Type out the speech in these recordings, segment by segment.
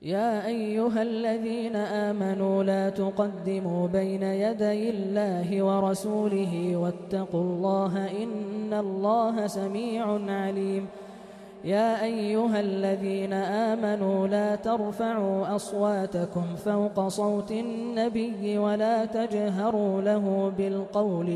يا أيها الذين آمنوا لا تقدموا بين يدي الله ورسوله واتقوا الله إن الله سميع عليم. يا أيها الذين آمنوا لا ترفعوا أصواتكم فوق صوت النبي ولا تجهروا له بالقول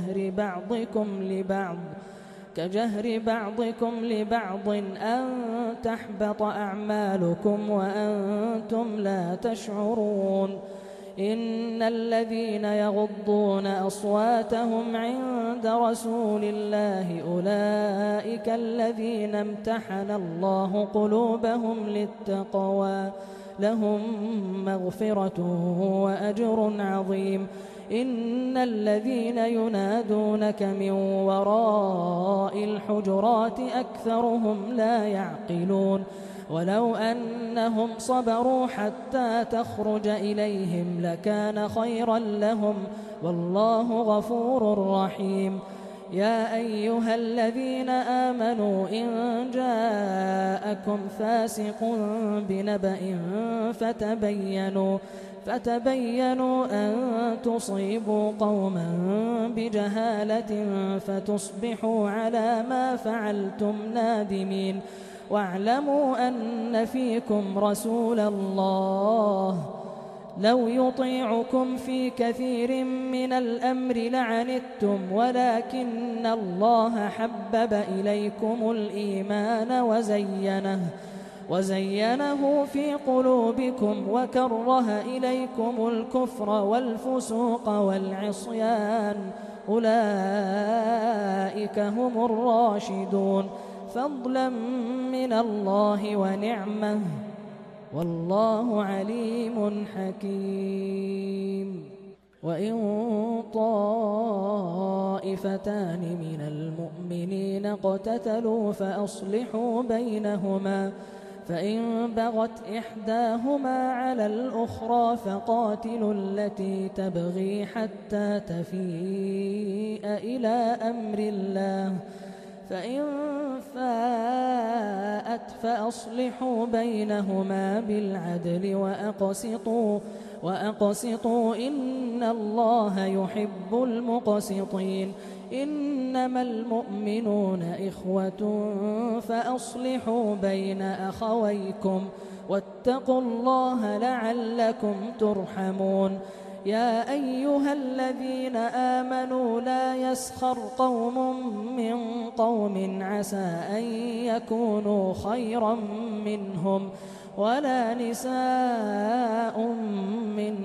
كجهر بعضكم لبعض أن تحبط أعمالكم وأنتم لا تشعرون. إن الذين يغضون أصواتهم عند رسول الله أولئك الذين امتحن الله قلوبهم للتقوى لهم مغفرة وأجر عظيم. إن الذين ينادونك من وراء الحجرات أكثرهم لا يعقلون. ولو أنهم صبروا حتى تخرج إليهم لكان خيرا لهم والله غفور رحيم. يا أيها الذين آمنوا إن جاءكم فاسق بنبأ فتبينوا أن تصيبوا قوما بجهالة فتصبحوا على ما فعلتم نادمين. واعلموا أن فيكم رسول الله لو يطيعكم في كثير من الأمر لعنتم ولكن الله حبب إليكم الإيمان وزينه في قلوبكم وكره إليكم الكفر والفسوق والعصيان أولئك هم الراشدون فضلا من الله ونعمه والله عليم حكيم. وإن طائفتان من المؤمنين اقتتلوا فأصلحوا بينهما فإن بغت إحداهما على الأخرى فقاتلوا التي تبغي حتى تفيء إلى أمر الله فإن فاءت فأصلحوا بينهما بالعدل وأقسطوا إن الله يحب المقسطين. إنما المؤمنون إخوة فأصلحوا بين أخويكم واتقوا الله لعلكم ترحمون. يا أيها الذين آمنوا لا يسخر قوم من قوم عسى أن يكونوا خيرا منهم ولا نساء من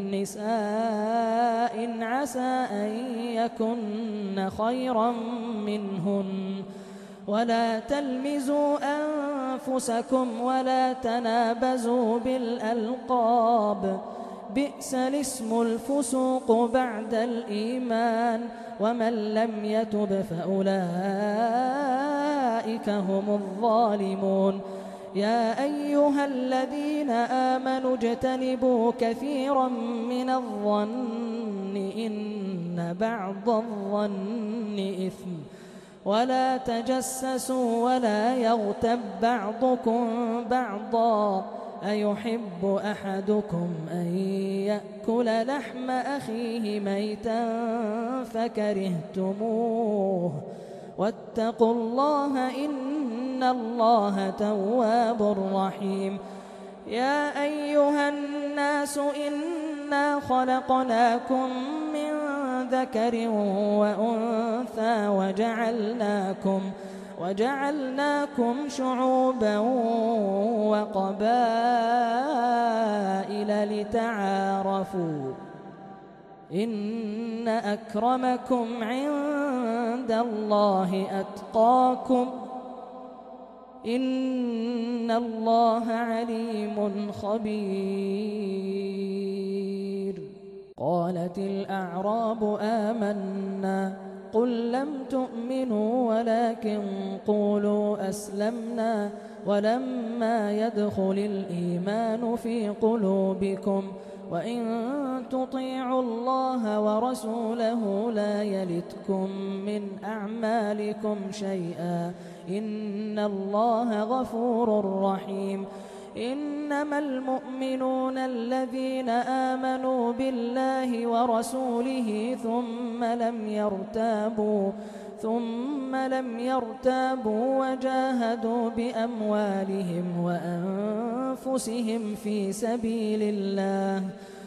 نساء عسى أن يكن خيرا منهن ولا تلمزوا أنفسكم ولا تنابزوا بالألقاب بئس الاسم الفسوق بعد الإيمان ومن لم يتب فأولئك هم الظالمون. يا أيها الذين آمنوا اجتنبوا كثيرا من الظن إن بعض الظن إثم ولا تجسسوا ولا يغتب بعضكم بعضا أيحب أحدكم أن يأكل لحم أخيه ميتا فكرهتموه واتقوا الله إن الله تواب رحيم. يا أيها الناس إنا خلقناكم من ذكر وأنثى وجعلناكم شعوبا وقبائل لتعارفوا إن أكرمكم عند الله أتقاكم إن الله عليم خبير. قالت الأعراب آمنا قل لم تؤمنوا ولكن قولوا أسلمنا ولما يدخل الإيمان في قلوبكم وإن تطيعوا الله ورسوله لا يلتكم من أعمالكم شيئا إن الله غفور رحيم. إنما المؤمنون الذين آمنوا بالله ورسوله ثم لم يرتابوا وجاهدوا بأموالهم وأنفسهم في سبيل الله،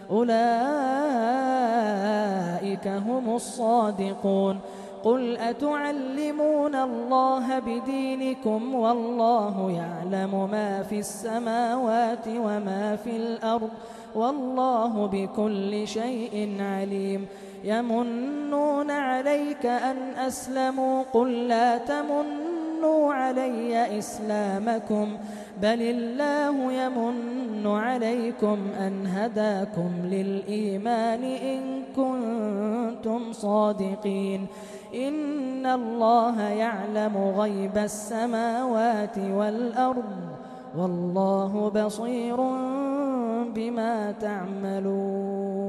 أولئك هم الصادقون. قل أتعلمون الله بدينكم والله يعلم ما في السماوات وما في الأرض والله بكل شيء عليم. يمنون عليك أن أسلموا قل لا تمنوا علي إسلامكم بل الله يمن عليكم أن هداكم للإيمان إن كنتم صادقين. إن الله يعلم غيب السماوات والأرض والله بصير بما تعملون.